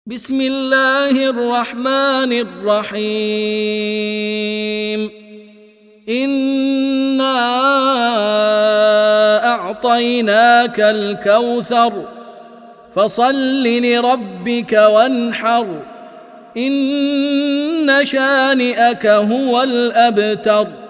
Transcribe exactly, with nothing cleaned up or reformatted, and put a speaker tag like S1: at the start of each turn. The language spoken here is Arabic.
S1: بسم الله الرحمن الرحيم إنا أعطيناك الكوثر فصل لربك وانحر إن شانئك هو الأبتر.